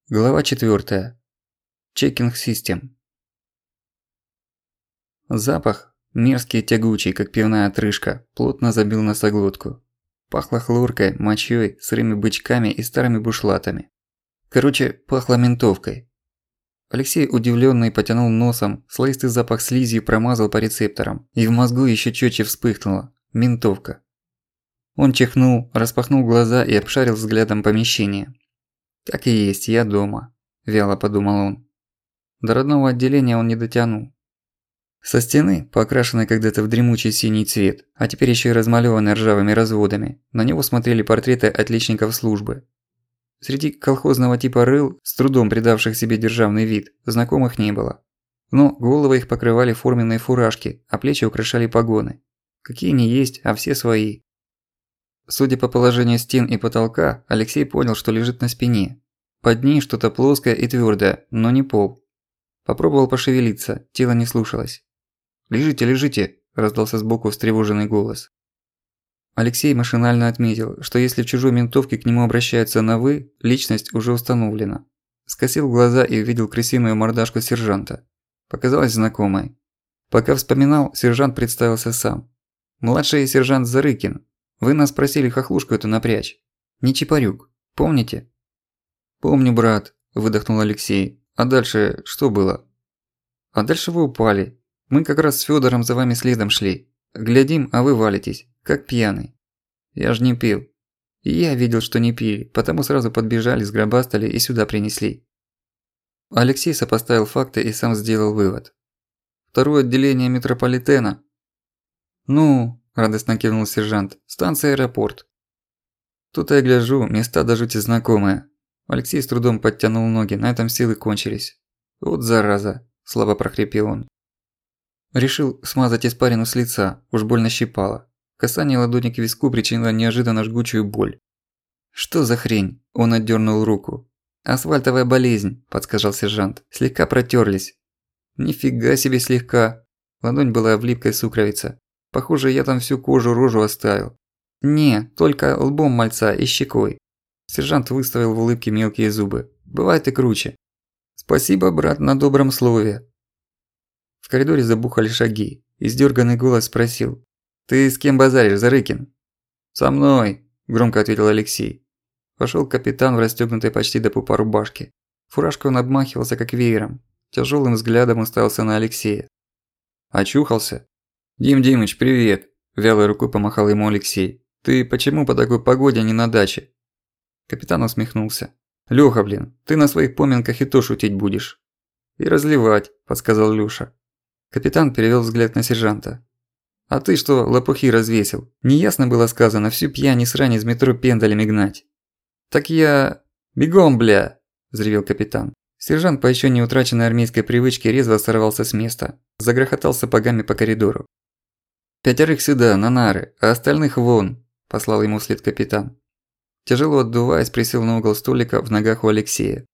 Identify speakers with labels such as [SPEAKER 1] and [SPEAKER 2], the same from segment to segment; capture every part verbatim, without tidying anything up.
[SPEAKER 1] Глава четвёртая. Чекинг систем. Запах, мерзкий и тягучий, как пивная отрыжка, плотно забил носоглотку. Пахло хлоркой, мочой, сырыми бычками и старыми бушлатами. Короче, пахло ментовкой. Алексей, удивлённый, потянул носом, слоистый запах слизи промазал по рецепторам, и в мозгу ещё чётче вспыхнуло – ментовка. Он чихнул, распахнул глаза и обшарил взглядом помещение. «Так и есть, я дома», – вяло подумал он. До родного отделения он не дотянул. Со стены, покрашенной когда-то в дремучий синий цвет, а теперь ещё и размалёванной ржавыми разводами, на него смотрели портреты отличников службы. Среди колхозного типа рыл, с трудом придавших себе державный вид, знакомых не было. Но головы их покрывали форменные фуражки, а плечи украшали погоны. Какие ни есть, а все свои. Судя по положению стен и потолка, Алексей понял, что лежит на спине. Под ней что-то плоское и твёрдое, но не пол. Попробовал пошевелиться, тело не слушалось. «Лежите, лежите!» – раздался сбоку встревоженный голос. Алексей машинально отметил, что если в чужой ментовке к нему обращаются на «вы», личность уже установлена. Скосил глаза и увидел крысиную мордашку сержанта. Показалось знакомой. Пока вспоминал, сержант представился сам. «Младший сержант Зарыкин. Вы нас просили хохлушку эту напрячь. Не Чапарюк. Помните?» «Помню, брат», – выдохнул Алексей. «А дальше что было?» «А дальше вы упали. Мы как раз с Фёдором за вами следом шли. Глядим, а вы валитесь, как пьяный. Я ж не пил. И я видел, что не пили, потому сразу подбежали, сгробастали и сюда принесли». Алексей сопоставил факты и сам сделал вывод. «Второе отделение метрополитена». «Ну...» – радостно кивнул сержант. «Станция аэропорт». «Тут я гляжу, места до жути знакомые». Алексей с трудом подтянул ноги, на этом силы кончились. «Вот зараза», – слабо прохрипел он. Решил смазать испарину с лица, уж больно щипало. Касание ладони к виску причинило неожиданно жгучую боль. «Что за хрень?» – он отдёрнул руку. «Асфальтовая болезнь», – подсказал сержант. «Слегка протёрлись». «Нифига себе слегка». Ладонь была в липкой сукровице. Похоже, я там всю кожу рожу оставил. «Не, только лбом мальца и щекой». Сержант выставил в улыбке мелкие зубы. «Бывает и круче». «Спасибо, брат, на добром слове». В коридоре забухали шаги. Издёрганный голос спросил. «Ты с кем базаришь, Зарыкин?» «Со мной», – громко ответил Алексей. Вошёл капитан в расстёгнутой почти до пупа рубашке. Фуражкой он обмахивался как веером. Тяжёлым взглядом уставился на Алексея. «Очухался?» «Дим Димыч, привет!» – вялой рукой помахал ему Алексей. «Ты почему по такой погоде не на даче?» Капитан усмехнулся. «Лёха, блин, ты на своих поминках и то шутить будешь». «И разливать», – подсказал Лёша. Капитан перевёл взгляд на сержанта. «А ты что, лопухи развесил? Неясно было сказано всю пьянь и срань из метро пендалями гнать». «Так я... бегом, бля!» – взревел капитан. Сержант по ещё не утраченной армейской привычке резво сорвался с места. Загрохотал сапогами по коридору. «Пятерых сюда, на нары, а остальных вон», – послал ему вслед капитан. Тяжело отдуваясь, присел на угол столика в ногах у Алексея.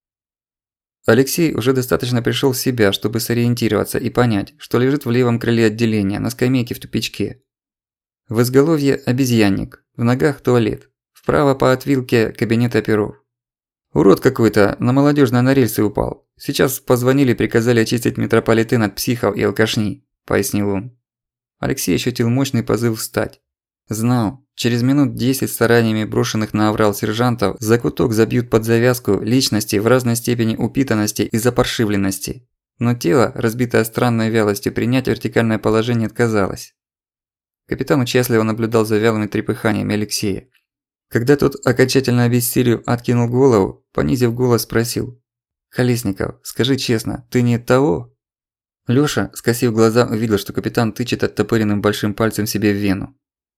[SPEAKER 1] Алексей уже достаточно пришёл в себя, чтобы сориентироваться и понять, что лежит в левом крыле отделения, на скамейке в тупичке. В изголовье обезьянник, в ногах туалет, вправо по отвилке кабинет оперов. «Урод какой-то, на молодёжной на рельсы упал. Сейчас позвонили, приказали очистить метрополитен от психов и алкашни», – пояснил он. Алексей ощутил мощный позыв встать. Знал, через минут десять стараниями брошенных на аврал сержантов закуток забьют под завязку личности в разной степени упитанности и запаршивленности. Но тело, разбитое странной вялостью, принять вертикальное положение отказалось. Капитан участливо наблюдал за вялыми трепыханиями Алексея. Когда тот окончательно обессилев откинул голову, понизив голос, спросил. «Колесников, скажи честно, ты не того?» Лёша, скосив глаза, увидел, что капитан тычет оттопыренным большим пальцем себе в вену.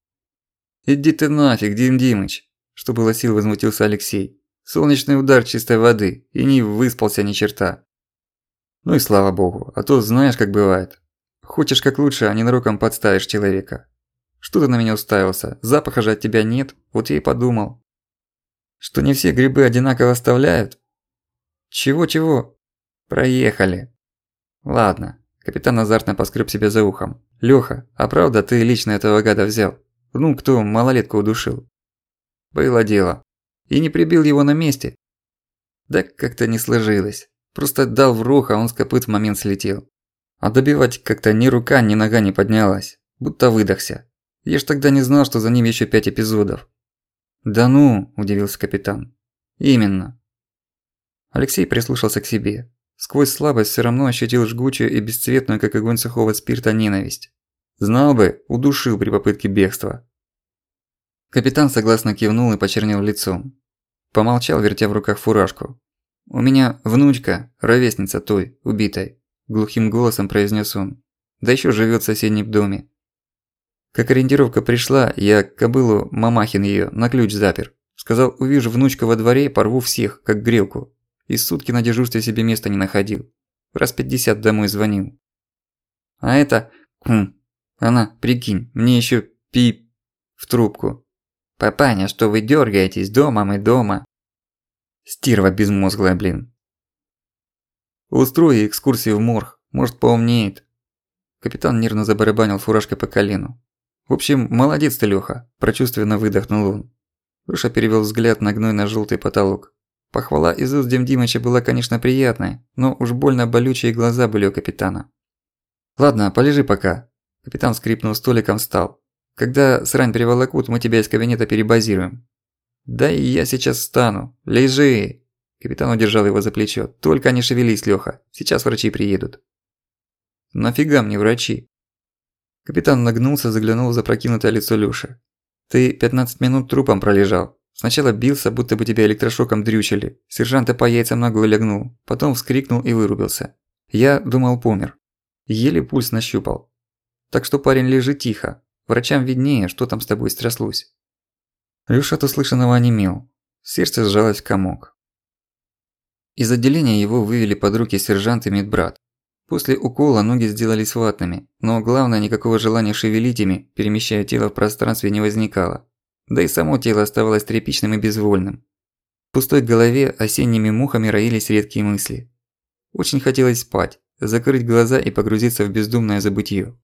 [SPEAKER 1] «Иди ты нафиг, Дим Димыч!» – что было сил, возмутился Алексей. «Солнечный удар чистой воды, и не выспался ни черта». «Ну и слава богу, а то знаешь, как бывает. Хочешь как лучше, а ненароком подставишь человека. Что ты на меня уставился? Запаха же от тебя нет, вот я и подумал. Что не все грибы одинаково оставляют?» «Чего-чего?» «Проехали». «Ладно». Капитан азартно поскреб себя за ухом. «Лёха, а правда ты лично этого гада взял? Ну, кто малолетку удушил?» «Было дело. И не прибил его на месте?» Да как-то не сложилось. Просто дал в рог, а он с копыт в момент слетел. А добивать как-то ни рука, ни нога не поднялась. Будто выдохся. Я ж тогда не знал, что за ним ещё пять эпизодов. «Да ну!» – удивился капитан. «Именно». Алексей прислушался к себе. Сквозь слабость всё равно ощутил жгучую и бесцветную, как огонь сухого спирта, ненависть. Знал бы, удушил при попытке бегства. Капитан согласно кивнул и почернел лицом. Помолчал, вертя в руках фуражку. «У меня внучка, ровесница той, убитой», – глухим голосом произнес он. «Да ещё живёт в соседнем доме. Как ориентировка пришла, я кобылу, Мамахин её, на ключ запер. Сказал, увижу внучку во дворе, порву всех, как грелку. И сутки на дежурстве себе места не находил. Раз пятьдесят домой звонил. А это... Хм, она, прикинь, мне ещё пип в трубку. Папаня, что вы дёргаетесь, дома мы дома. Стерва безмозглая, блин. Устрою экскурсию в морг, может поумнеет». Капитан нервно забарабанил фуражкой по колену. «В общем, молодец ты, Лёха», – прочувственно выдохнул он. Лёша перевёл взгляд на гнойно-жёлтый потолок. Похвала из уст Дим Димыча была, конечно, приятная, но уж больно болючие глаза были у капитана. «Ладно, полежи пока». Капитан, скрипнув столиком, встал. «Когда срань приволокут, мы тебя из кабинета перебазируем». «Да и я сейчас встану. Лежи!» Капитан удержал его за плечо. «Только не шевелись, Лёха. Сейчас врачи приедут». «Нафига мне врачи?» Капитан нагнулся, заглянул в запрокинутое лицо Лёши. «Ты пятнадцать минут трупом пролежал. Сначала бился, будто бы тебя электрошоком дрючили. Сержанта по яйцам ногой лягнул. Потом вскрикнул и вырубился. Я думал, помер. Еле пульс нащупал. Так что, парень, лежи тихо. Врачам виднее, что там с тобой стряслось». Лёша от услышанного онемел. Сердце сжалось в комок. Из отделения его вывели под руки сержант и медбрат. После укола ноги сделались ватными, но главное, никакого желания шевелить ими, перемещая тело в пространстве, не возникало. Да и само тело оставалось тряпичным и безвольным. В пустой голове осенними мухами роились редкие мысли. Очень хотелось спать, закрыть глаза и погрузиться в бездумное забытье.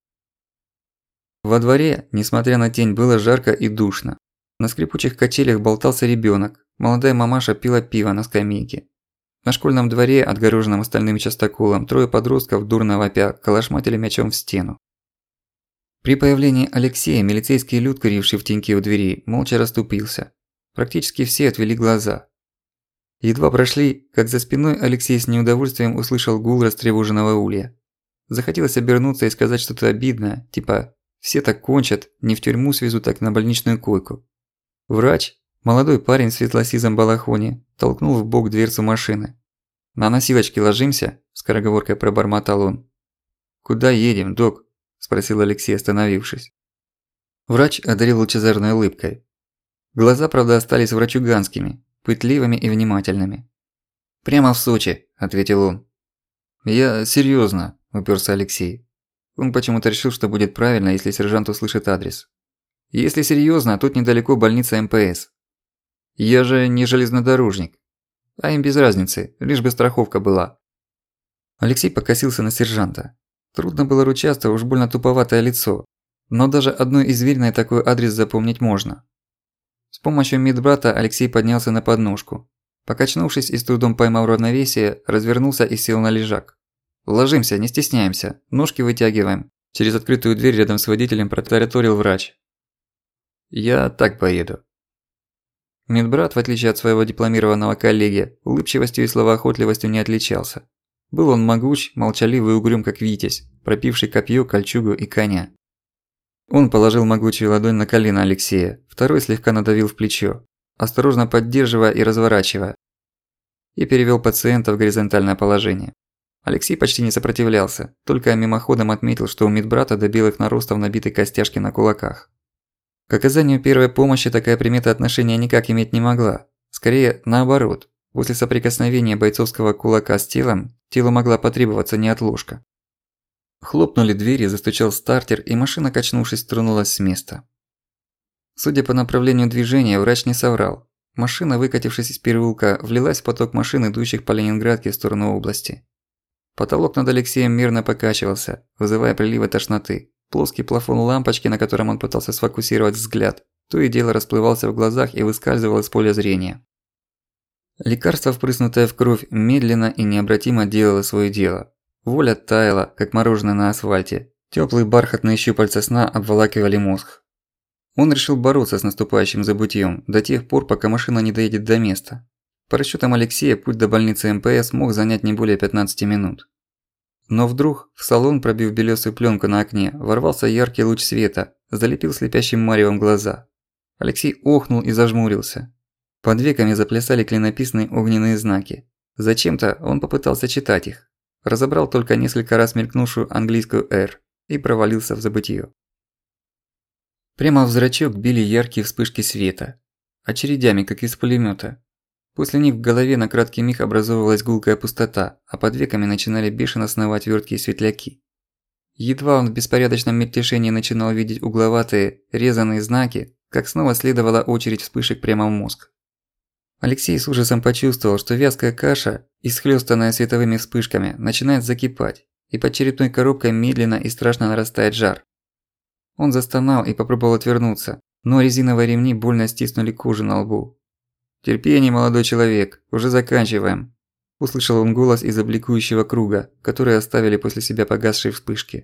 [SPEAKER 1] Во дворе, несмотря на тень, было жарко и душно. На скрипучих качелях болтался ребёнок, молодая мамаша пила пиво на скамейке. На школьном дворе, отгороженном остальным частоколом, трое подростков, дурно вопя, калашматили мячом в стену. При появлении Алексея милицейский люд, куривший в теньке у двери, молча расступился. Практически все отвели глаза. Едва прошли, как за спиной Алексей с неудовольствием услышал гул растревоженного улья. Захотелось обернуться и сказать что-то обидное, типа «все так кончат, не в тюрьму свезут, так на больничную койку». Врач, молодой парень в светло-сизом балахоне, толкнул в бок дверцу машины. «На носилочки ложимся?» – скороговоркой пробормотал он. «Куда едем, док?» – спросил Алексей, остановившись. Врач одарил лучезарной улыбкой. Глаза, правда, остались врачуганскими, пытливыми и внимательными. «Прямо в Сочи», – ответил он. «Я серьёзно», – упёрся Алексей. Он почему-то решил, что будет правильно, если сержант услышит адрес. «Если серьёзно, тут недалеко больница эм пэ эс. Я же не железнодорожник. А им без разницы, лишь бы страховка была». Алексей покосился на сержанта. Трудно было ручаться, уж больно туповатое лицо. Но даже одной извилиной такой адрес запомнить можно. С помощью медбрата Алексей поднялся на подножку. Покачнувшись и с трудом поймав равновесие, развернулся и сел на лежак. «Ложимся, не стесняемся, ножки вытягиваем». Через открытую дверь рядом с водителем протараторил врач. «Я так поеду». Медбрат, в отличие от своего дипломированного коллеги, улыбчивостью и словоохотливостью не отличался. Был он могуч, молчаливый и угрюм, как Витязь, пропивший копье, кольчугу и коня. Он положил могучую ладонь на колено Алексея, второй слегка надавил в плечо, осторожно поддерживая и разворачивая, и перевёл пациента в горизонтальное положение. Алексей почти не сопротивлялся, только мимоходом отметил, что у медбрата до белых наростов набиты костяшки на кулаках. К оказанию первой помощи такая примета отношения никак иметь не могла. Скорее, наоборот. После соприкосновения бойцовского кулака с телом, телу могла потребоваться неотложка. Хлопнули двери, застучал стартер, и машина, качнувшись, тронулась с места. Судя по направлению движения, врач не соврал. Машина, выкатившись из переулка, влилась в поток машин, идущих по Ленинградке в сторону области. Потолок над Алексеем мирно покачивался, вызывая приливы тошноты. Плоский плафон лампочки, на котором он пытался сфокусировать взгляд, то и дело расплывался в глазах и выскальзывал из поля зрения. Лекарство, впрыснутое в кровь, медленно и необратимо делало своё дело. Воля таяла, как мороженое на асфальте. Тёплые бархатные щупальца сна обволакивали мозг. Он решил бороться с наступающим забытьем до тех пор, пока машина не доедет до места. По расчётам Алексея, путь до больницы эм пэ эс мог занять не более пятнадцати минут. Но вдруг в салон, пробив белёсую плёнку на окне, ворвался яркий луч света, залепил слепящим маревом глаза. Алексей охнул и зажмурился. Под веками заплясали клинописные огненные знаки. Зачем-то он попытался читать их. Разобрал только несколько раз мелькнувшую английскую «Р» и провалился в забытье. Прямо в зрачок били яркие вспышки света. Очередями, как из пулемёта. После них в голове на краткий миг образовывалась гулкая пустота, а под веками начинали бешено сновать вёрткие светляки. Едва он в беспорядочном мельтешении начинал видеть угловатые, резаные знаки, как снова следовала очередь вспышек прямо в мозг. Алексей с ужасом почувствовал, что вязкая каша, исхлёстанная световыми вспышками, начинает закипать, и под черепной коробкой медленно и страшно нарастает жар. Он застонал и попробовал отвернуться, но резиновые ремни больно стиснули кожу на лбу. «Терпение, молодой человек, уже заканчиваем», – услышал он голос из обликующего круга, который оставили после себя погасшие вспышки.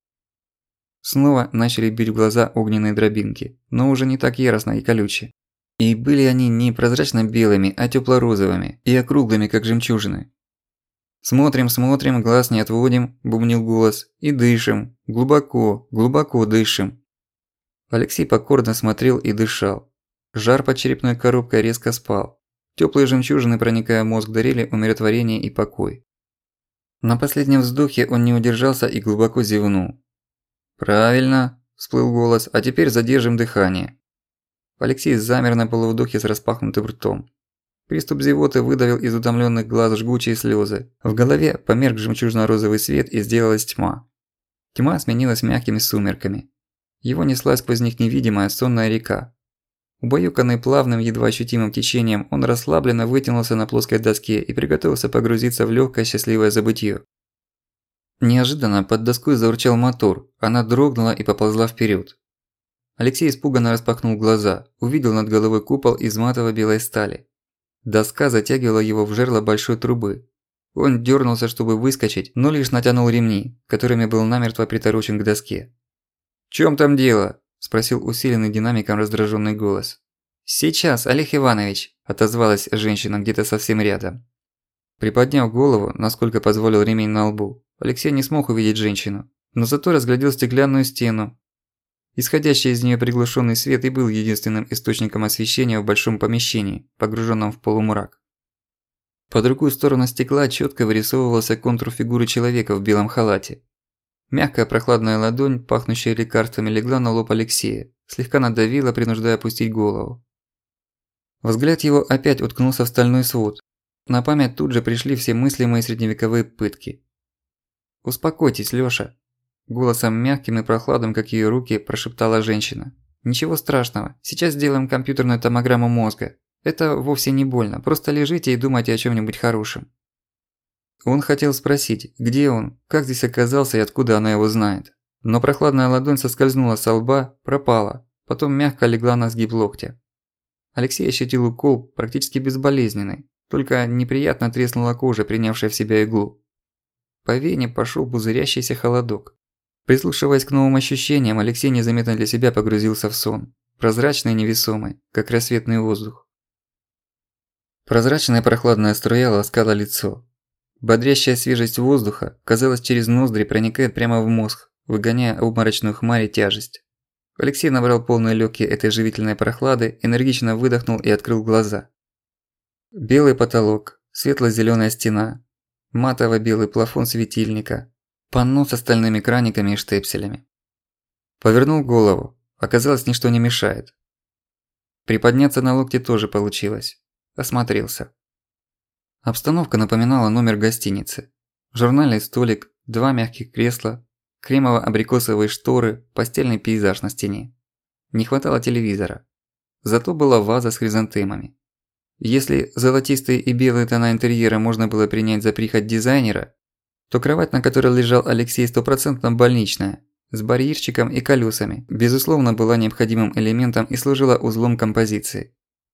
[SPEAKER 1] Снова начали бить в глаза огненные дробинки, но уже не так яростно и колюче. И были они не прозрачно-белыми, а тёпло-розовыми и округлыми, как жемчужины. «Смотрим, смотрим, глаз не отводим», – бубнил голос, – «и дышим, глубоко, глубоко дышим». Алексей покорно смотрел и дышал. Жар под черепной коробкой резко спал. Тёплые жемчужины, проникая в мозг, дарили умиротворение и покой. На последнем вздохе он не удержался и глубоко зевнул. «Правильно», – всплыл голос, – «а теперь задержим дыхание». Алексей замер на полувдохе с распахнутым ртом. Приступ зевоты выдавил из утомлённых глаз жгучие слёзы. В голове померк жемчужно-розовый свет и сделалась тьма. Тьма сменилась мягкими сумерками. Его несла сквозь них невидимая сонная река. Убаюканный плавным, едва ощутимым течением, он расслабленно вытянулся на плоской доске и приготовился погрузиться в лёгкое счастливое забытье. Неожиданно под доской заурчал мотор, она дрогнула и поползла вперёд. Алексей испуганно распахнул глаза, увидел над головой купол из матово-белой стали. Доска затягивала его в жерло большой трубы. Он дёрнулся, чтобы выскочить, но лишь натянул ремни, которыми был намертво приторочен к доске. «В чём там дело?» – спросил усиленный динамиком раздражённый голос. «Сейчас, Олег Иванович», – отозвалась женщина где-то совсем рядом. Приподняв голову, насколько позволил ремень на лбу, Алексей не смог увидеть женщину, но зато разглядел стеклянную стену. Исходящий из неё приглушённый свет и был единственным источником освещения в большом помещении, погружённом в полумрак. По другую сторону стекла чётко вырисовывался контур фигуры человека в белом халате. Мягкая прохладная ладонь, пахнущая лекарствами, легла на лоб Алексея, слегка надавила, принуждая опустить голову. Взгляд его опять уткнулся в стальной свод. На память тут же пришли все мыслимые средневековые пытки. «Успокойтесь, Лёша», – голосом мягким и прохладным, как её руки, прошептала женщина. «Ничего страшного, сейчас сделаем компьютерную томограмму мозга. Это вовсе не больно, просто лежите и думайте о чём-нибудь хорошем». Он хотел спросить, где он, как здесь оказался и откуда она его знает. Но прохладная ладонь соскользнула со лба, пропала, потом мягко легла на сгиб локтя. Алексей ощутил укол, практически безболезненный, только неприятно треснула кожа, принявшая в себя иглу. По вене пошёл пузырящийся холодок. Прислушиваясь к новым ощущениям, Алексей незаметно для себя погрузился в сон, прозрачный и невесомый, как рассветный воздух. Прозрачная прохладная струя ласкала лицо. Бодрящая свежесть воздуха, казалось, через ноздри проникает прямо в мозг, выгоняя обморочную хмарь и тяжесть. Алексей набрал полные лёгкие этой живительной прохлады, энергично выдохнул и открыл глаза. Белый потолок, светло-зелёная стена, матово-белый плафон светильника, панно с стальными краниками и штепселями. Повернул голову, оказалось, ничто не мешает. Приподняться на локте тоже получилось. Осмотрелся. Обстановка напоминала номер гостиницы. Журнальный столик, два мягких кресла, кремово-абрикосовые шторы, постельный пейзаж на стене. Не хватало телевизора. Зато была ваза с хризантемами. Если золотистые и белые тона интерьера можно было принять за прихоть дизайнера, то кровать, на которой лежал Алексей, стопроцентно больничная, с барьерчиком и колёсами, безусловно, была необходимым элементом и служила узлом композиции.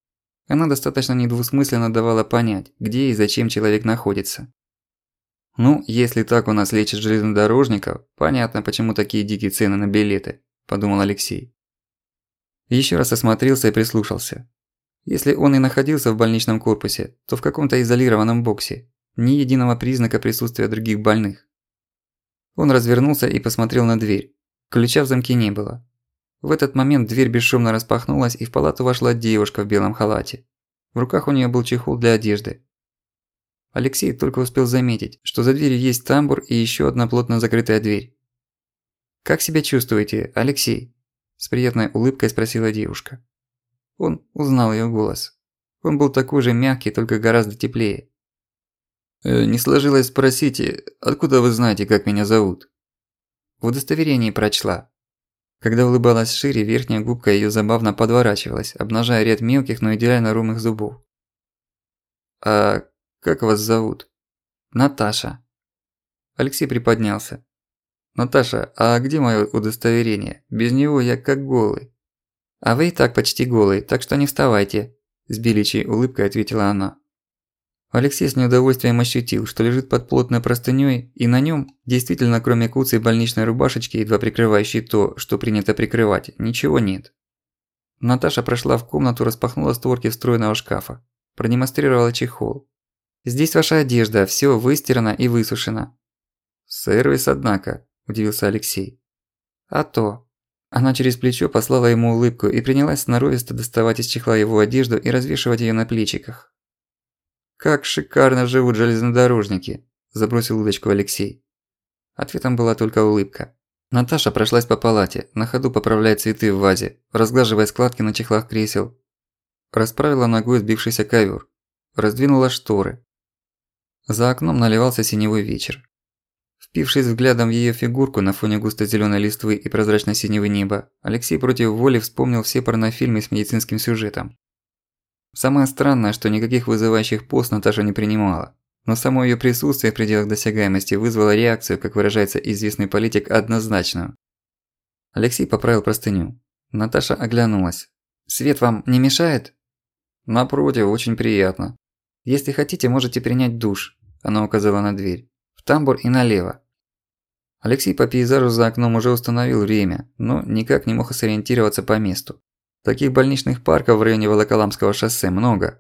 [SPEAKER 1] Она достаточно недвусмысленно давала понять, где и зачем человек находится. «Ну, если так у нас лечат железнодорожников, понятно, почему такие дикие цены на билеты», – подумал Алексей. Ещё раз осмотрелся и прислушался. Если он и находился в больничном корпусе, то в каком-то изолированном боксе, ни единого признака присутствия других больных. Он развернулся и посмотрел на дверь. Ключа в замке не было. В этот момент дверь бесшумно распахнулась, и в палату вошла девушка в белом халате. В руках у неё был чехол для одежды. Алексей только успел заметить, что за дверью есть тамбур и ещё одна плотно закрытая дверь. «Как себя чувствуете, Алексей?» – с приятной улыбкой спросила девушка. Он узнал её голос. Он был такой же мягкий, только гораздо теплее. «Э, «Не сложилось спросить, откуда вы знаете, как меня зовут?» В удостоверении прочла. Когда улыбалась шире, верхняя губка её забавно подворачивалась, обнажая ряд мелких, но идеально ровных зубов. «А как вас зовут?» «Наташа». Алексей приподнялся. «Наташа, а где моё удостоверение? Без него я как голый». «А вы и так почти голый, так что не вставайте», – с беличьей улыбкой ответила она. Алексей с неудовольствием ощутил, что лежит под плотной простынёй, и на нём, действительно кроме куцей больничной рубашечки, едва прикрывающей то, что принято прикрывать, ничего нет. Наташа прошла в комнату, распахнула створки встроенного шкафа, продемонстрировала чехол. «Здесь ваша одежда, всё выстирано и высушено». «Сервис, однако», – удивился Алексей. «А то». Она через плечо послала ему улыбку и принялась сноровисто доставать из чехла его одежду и развешивать её на плечиках. «Как шикарно живут железнодорожники», – забросил удочку Алексей. Ответом была только улыбка. Наташа прошлась по палате, на ходу поправляя цветы в вазе, разглаживая складки на чехлах кресел. Расправила ногой сбившийся ковёр. Раздвинула шторы. За окном наливался синевой вечер. Впившись взглядом в её фигурку на фоне густо-зелёной листвы и прозрачно-синего неба, Алексей против воли вспомнил все порнофильмы с медицинским сюжетом. Самое странное, что никаких вызывающих поз Наташа не принимала, но само её присутствие в пределах досягаемости вызвало реакцию, как выражается известный политик, однозначную. Алексей поправил простыню. Наташа оглянулась. «Свет вам не мешает?» «Напротив, очень приятно. Если хотите, можете принять душ», – она указала на дверь. «В тамбур и налево». Алексей по пейзажу за окном уже установил время, но никак не мог сориентироваться по месту. Таких больничных парков в районе Волоколамского шоссе много.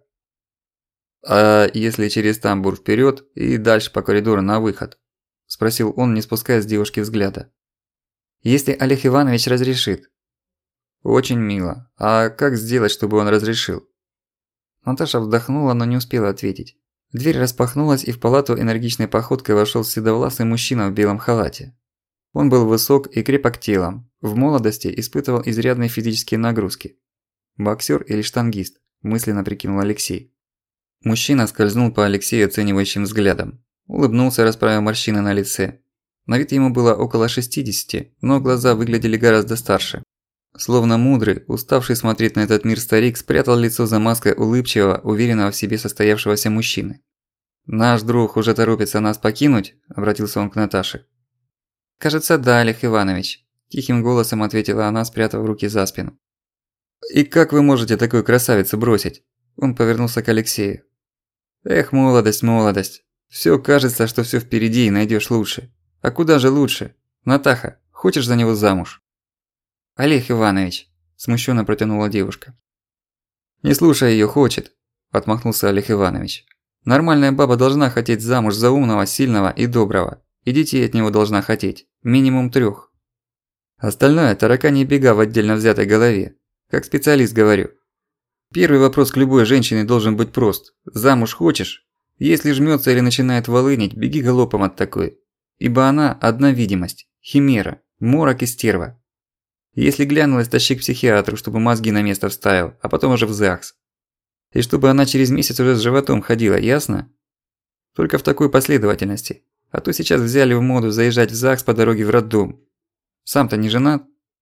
[SPEAKER 1] «А если через тамбур вперёд и дальше по коридору на выход?» – спросил он, не спуская с девушки взгляда. «Если Олег Иванович разрешит». «Очень мило. А как сделать, чтобы он разрешил?» Наташа вздохнула, но не успела ответить. Дверь распахнулась, и в палату энергичной походкой вошёл седовласый мужчина в белом халате. Он был высок и крепок телом, в молодости испытывал изрядные физические нагрузки. «Боксёр или штангист?» – мысленно прикинул Алексей. Мужчина скользнул по Алексею оценивающим взглядом. Улыбнулся, расправив морщины на лице. На вид ему было около шестидесяти, но глаза выглядели гораздо старше. Словно мудрый, уставший смотреть на этот мир старик спрятал лицо за маской улыбчивого, уверенного в себе состоявшегося мужчины. «Наш друг уже торопится нас покинуть?» – обратился он к Наташе. «Кажется, да, Олег Иванович», – тихим голосом ответила она, спрятав руки за спину. «И как вы можете такую красавицу бросить?» Он повернулся к Алексею. «Эх, молодость, молодость. Всё кажется, что всё впереди и найдёшь лучше. А куда же лучше? Натаха, хочешь за него замуж?» «Олег Иванович», – смущенно протянула девушка. «Не слушай её, хочет», – отмахнулся Олег Иванович. «Нормальная баба должна хотеть замуж за умного, сильного и доброго. И детей от него должна хотеть. Минимум трёх. Остальное – тараканьи бега в отдельно взятой голове. Как специалист говорю. Первый вопрос к любой женщине должен быть прост. Замуж хочешь? Если жмётся или начинает волынить, беги галопом от такой. Ибо она – одна видимость, химера, морок и стерва. Если глянулась, тащи к психиатру, чтобы мозги на место вставил, а потом уже в ЗАГС. И чтобы она через месяц уже с животом ходила, ясно? Только в такой последовательности. А то сейчас взяли в моду заезжать в ЗАГС по дороге в роддом. Сам-то не женат?»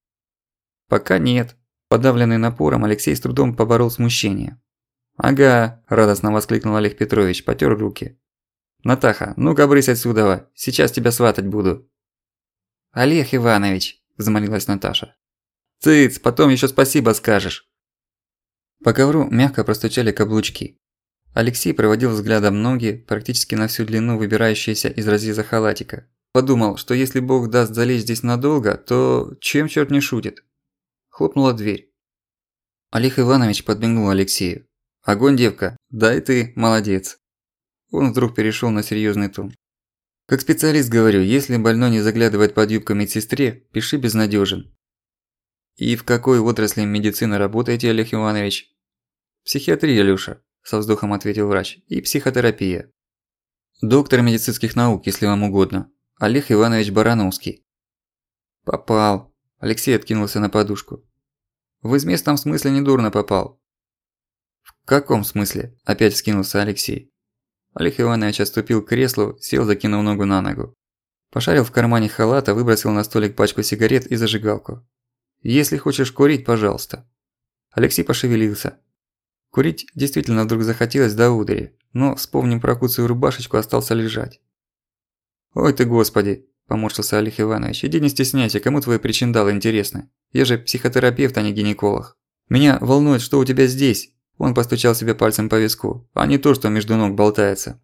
[SPEAKER 1] «Пока нет». Подавленный напором, Алексей с трудом поборол смущение. «Ага», – радостно воскликнул Олег Петрович, потёр руки. «Натаха, ну-ка брысь отсюда, сейчас тебя сватать буду». «Олег Иванович», – взмолилась Наташа. «Цыц, потом ещё спасибо скажешь». По ковру мягко простучали каблучки. Алексей проводил взглядом ноги, практически на всю длину выбирающиеся из разреза халатика. Подумал, что если Бог даст залечь здесь надолго, то чем чёрт не шутит. Хлопнула дверь. Олег Иванович подмигнул Алексею. «Огонь, девка, да и ты, молодец». Он вдруг перешёл на серьёзный тон. «Как специалист говорю, если больной не заглядывает под юбку медсестре, пиши безнадёжен». «И в какой отрасли медицины работаете, Олег Иванович?» «Психиатрия, Лёша», – со вздохом ответил врач, – «и психотерапия». «Доктор медицинских наук, если вам угодно. Олег Иванович Барановский». «Попал», – Алексей откинулся на подушку. «В известном смысле недурно попал». «В каком смысле?» – опять вскинулся Алексей. Олег Иванович отступил к креслу, сел, закинув ногу на ногу. Пошарил в кармане халата, выбросил на столик пачку сигарет и зажигалку. «Если хочешь курить, пожалуйста». Алексей пошевелился. Курить действительно вдруг захотелось до удери, но, вспомнив про куцую рубашечку, остался лежать. «Ой ты господи!» – поморщился Олег Иванович. «Иди не стесняйся, кому твои причиндалы интересны? Я же психотерапевт, а не гинеколог. Меня волнует, что у тебя здесь». Он постучал себе пальцем по виску, а не то, что между ног болтается.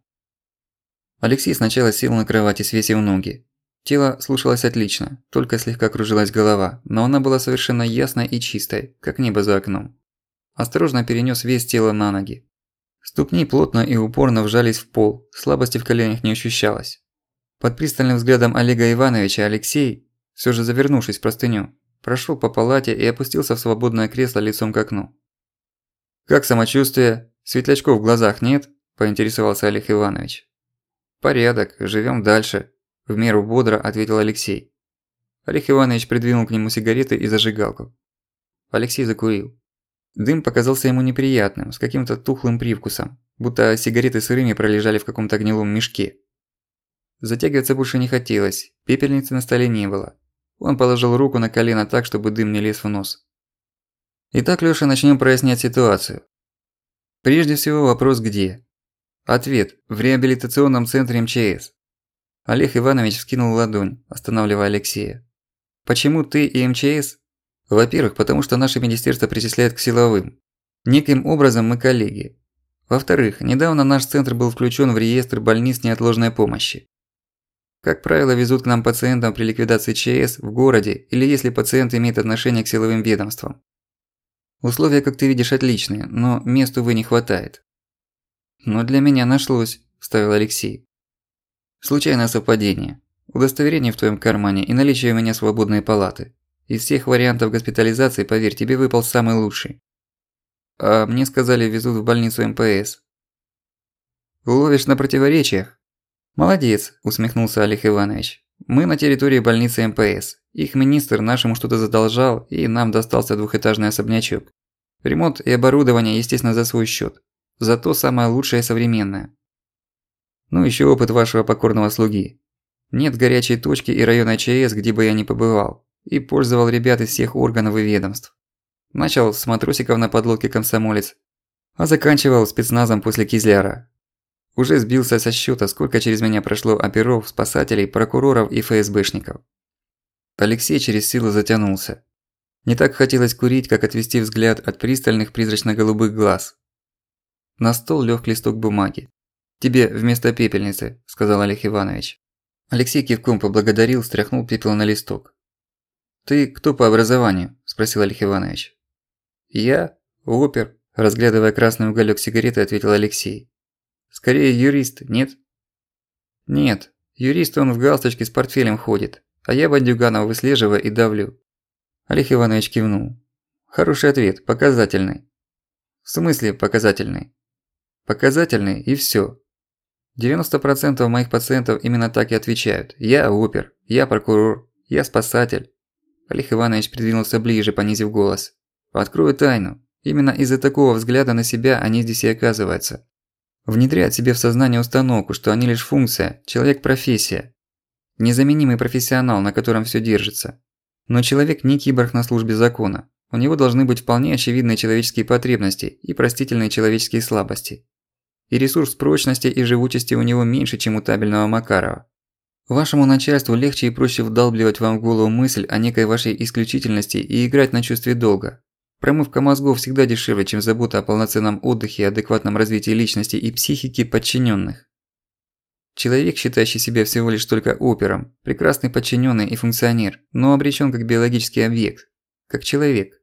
[SPEAKER 1] Алексей сначала сел на кровати, свесив ноги. Тело слушалось отлично, только слегка кружилась голова, но она была совершенно ясной и чистой, как небо за окном. Осторожно перенёс вес тела на ноги. Ступни плотно и упорно вжались в пол, слабости в коленях не ощущалось. Под пристальным взглядом Олега Ивановича Алексей, всё же завернувшись в простыню, прошёл по палате и опустился в свободное кресло лицом к окну. «Как самочувствие? Светлячков в глазах нет?» – поинтересовался Олег Иванович. «Порядок, живём дальше», – в меру бодро ответил Алексей. Олег Иванович придвинул к нему сигареты и зажигалку. Алексей закурил. Дым показался ему неприятным, с каким-то тухлым привкусом, будто сигареты сырыми пролежали в каком-то гнилом мешке. Затягиваться больше не хотелось, пепельницы на столе не было. Он положил руку на колено так, чтобы дым не лез в нос. Итак, Лёша, начнём прояснять ситуацию. Прежде всего вопрос где? Ответ – в реабилитационном центре эм че эс. Олег Иванович вскинул ладонь, останавливая Алексея. Почему ты и эм че эс? Во-первых, потому что наше министерство причисляет к силовым. Неким образом мы коллеги. Во-вторых, недавно наш центр был включён в реестр больниц неотложной помощи. Как правило, везут к нам пациентам при ликвидации че эс в городе или если пациент имеет отношение к силовым ведомствам. Условия, как ты видишь, отличные, но месту, увы, не хватает. Но для меня нашлось, вставил Алексей. Случайное совпадение. Удостоверение в твоём кармане и наличие у меня свободной палаты. Из всех вариантов госпитализации, поверь, тебе выпал самый лучший. А мне сказали, везут в больницу эм пэ эс. Ловишь на противоречиях? Молодец, усмехнулся Олег Иванович. Мы на территории больницы эм пэ эс. Их министр нашему что-то задолжал, и нам достался двухэтажный особнячок. Ремонт и оборудование, естественно, за свой счёт. Зато самое лучшее и современное. Ну ещё опыт вашего покорного слуги. Нет горячей точки и района че эс, где бы я ни побывал. И пользовал ребят из всех органов и ведомств. Начал с матросиков на подлодке «Комсомолец», а заканчивал спецназом после Кизляра. Уже сбился со счёта, сколько через меня прошло оперов, спасателей, прокуроров и эф эс бэшников. Алексей через силу затянулся. Не так хотелось курить, как отвести взгляд от пристальных призрачно-голубых глаз. На стол лёг листок бумаги. «Тебе вместо пепельницы», – сказал Олег Иванович. Алексей кивком поблагодарил, стряхнул пепел на листок. «Ты кто по образованию?» – спросил Олег Иванович. «Я? Опер», – разглядывая красный уголёк сигареты, ответил Алексей. «Скорее юрист, нет?» «Нет, юрист он в галстучке с портфелем ходит, а я бандюганов выслеживаю и давлю». Олег Иванович кивнул. «Хороший ответ, показательный». «В смысле показательный?» «Показательный и всё. девяносто процентов моих пациентов именно так и отвечают. Я опер, я прокурор, я спасатель». Олег Иванович придвинулся ближе, понизив голос. «Открою тайну. Именно из-за такого взгляда на себя они здесь и оказываются. Внедряют себе в сознание установку, что они лишь функция, человек-профессия. Незаменимый профессионал, на котором всё держится. Но человек не киборг на службе закона. У него должны быть вполне очевидные человеческие потребности и простительные человеческие слабости. И ресурс прочности и живучести у него меньше, чем у табельного Макарова. Вашему начальству легче и проще вдалбливать вам в голову мысль о некой вашей исключительности и играть на чувстве долга. Промывка мозгов всегда дешевле, чем забота о полноценном отдыхе и адекватном развитии личности и психики подчиненных. Человек, считающий себя всего лишь только опером, прекрасный подчиненный и функционер, но обречен как биологический объект, как человек.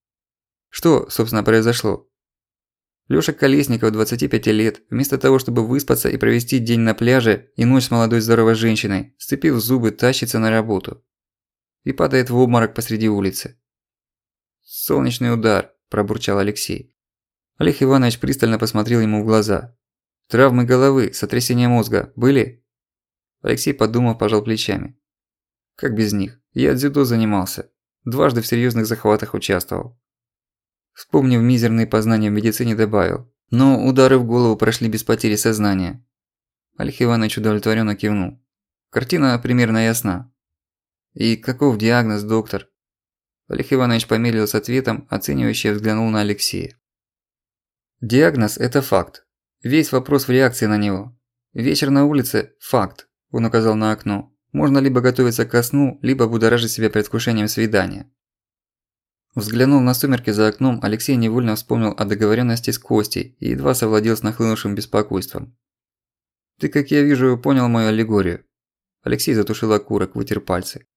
[SPEAKER 1] Что, собственно, произошло? Лёша Колесников, двадцати пяти лет, вместо того, чтобы выспаться и провести день на пляже и ночь с молодой здоровой женщиной, сцепив зубы, тащится на работу. И падает в обморок посреди улицы. «Солнечный удар», – пробурчал Алексей. Олег Иванович пристально посмотрел ему в глаза. «Травмы головы, сотрясение мозга были?» Алексей, подумав, пожал плечами. «Как без них? Я дзюдо занимался. Дважды в серьёзных захватах участвовал». Вспомнив мизерные познания в медицине, добавил. «Но удары в голову прошли без потери сознания». Олег Иванович удовлетворённо кивнул. «Картина примерно ясна». «И каков диагноз, доктор?» Олег Иванович помедлил с ответом, оценивающе взглянул на Алексея. «Диагноз – это факт. Весь вопрос в реакции на него. Вечер на улице – факт», – он указал на окно. «Можно либо готовиться ко сну, либо будоражить себя предвкушением свидания». Взглянув на сумерки за окном, Алексей невольно вспомнил о договоренности с Костей и едва совладел с нахлынувшим беспокойством. «Ты, как я вижу, понял мою аллегорию». Алексей затушил окурок, вытер пальцы.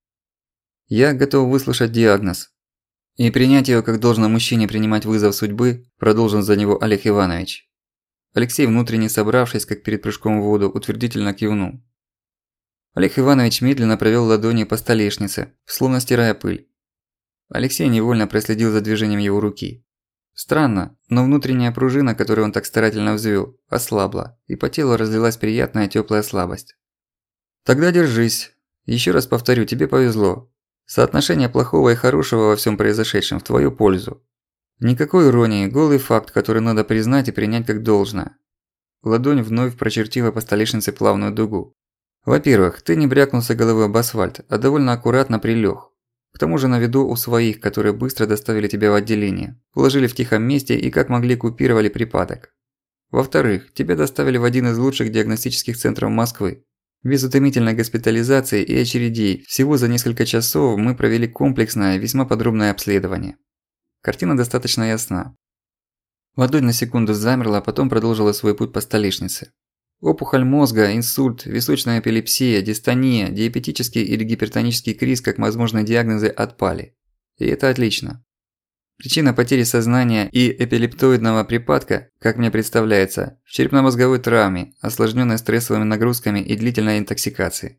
[SPEAKER 1] «Я готов выслушать диагноз. И принять её как должно мужчине принимать вызов судьбы», – продолжил за него Олег Иванович. Алексей, внутренне собравшись, как перед прыжком в воду, утвердительно кивнул. Олег Иванович медленно провёл ладонью по столешнице, словно стирая пыль. Алексей невольно проследил за движением его руки. Странно, но внутренняя пружина, которую он так старательно взвёл, ослабла, и по телу разлилась приятная тёплая слабость. «Тогда держись. Ещё раз повторю, тебе повезло. Соотношение плохого и хорошего во всём произошедшем в твою пользу. Никакой иронии, голый факт, который надо признать и принять как должное». Ладонь вновь прочертила по столешнице плавную дугу. «Во-первых, ты не брякнулся головой об асфальт, а довольно аккуратно прилёг. К тому же на виду у своих, которые быстро доставили тебя в отделение, уложили в тихом месте и как могли купировали припадок. Во-вторых, тебя доставили в один из лучших диагностических центров Москвы. Без утомительной госпитализации и очередей всего за несколько часов мы провели комплексное, весьма подробное обследование. Картина достаточно ясна». Ладонь на секунду замерла, а потом продолжила свой путь по столешнице. Опухоль мозга, инсульт, височная эпилепсия, дистония, диабетический или гипертонический криз как возможные диагнозы отпали. И это отлично. Причина потери сознания и эпилептоидного припадка, как мне представляется, в черепно-мозговой травме, осложненной стрессовыми нагрузками и длительной интоксикацией.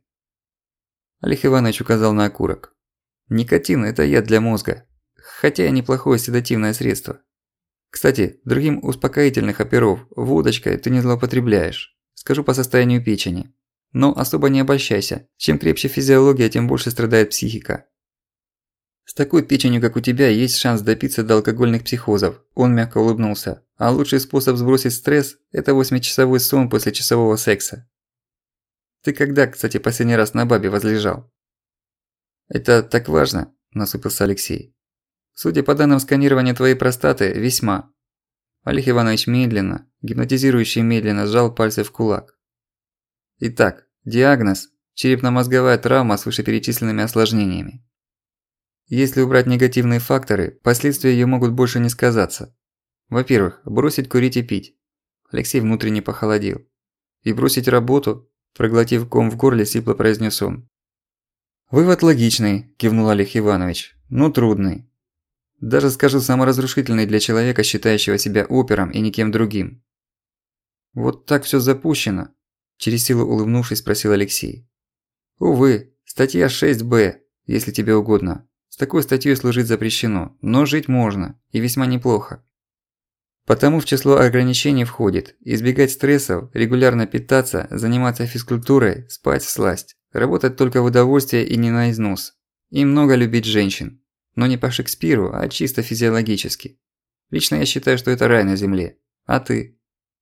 [SPEAKER 1] Олег Иванович указал на окурок. Никотин – это яд для мозга, хотя и неплохое седативное средство. Кстати, другим успокоительных оперов водочкой ты не злоупотребляешь. Скажу по состоянию печени. Но особо не обольщайся. Чем крепче физиология, тем больше страдает психика. С такой печенью, как у тебя, есть шанс допиться до алкогольных психозов. Он мягко улыбнулся. А лучший способ сбросить стресс – это восьмичасовой сон после часового секса. Ты когда, кстати, последний раз на бабе возлежал? Это так важно, насупился Алексей. Судя по данным сканирования твоей простаты, весьма. Олег Иванович медленно, гипнотизирующе медленно сжал пальцы в кулак. Итак, диагноз – черепно-мозговая травма с вышеперечисленными осложнениями. Если убрать негативные факторы, последствия её могут больше не сказаться. Во-первых, бросить курить и пить. Алексей внутренне похолодел. И бросить работу, проглотив ком в горле, сипло произнёс он. Вывод логичный, кивнул Олег Иванович, но трудный. Даже, скажу, саморазрушительный для человека, считающего себя опером и никем другим. «Вот так всё запущено?» – через силу улыбнувшись, спросил Алексей. «Увы, статья шесть бэ, если тебе угодно. С такой статьёй служить запрещено, но жить можно, и весьма неплохо. Потому в число ограничений входит избегать стрессов, регулярно питаться, заниматься физкультурой, спать всласть, работать только в удовольствие и не на износ, и много любить женщин. Но не по Шекспиру, а чисто физиологически. Лично я считаю, что это рай на земле. А ты?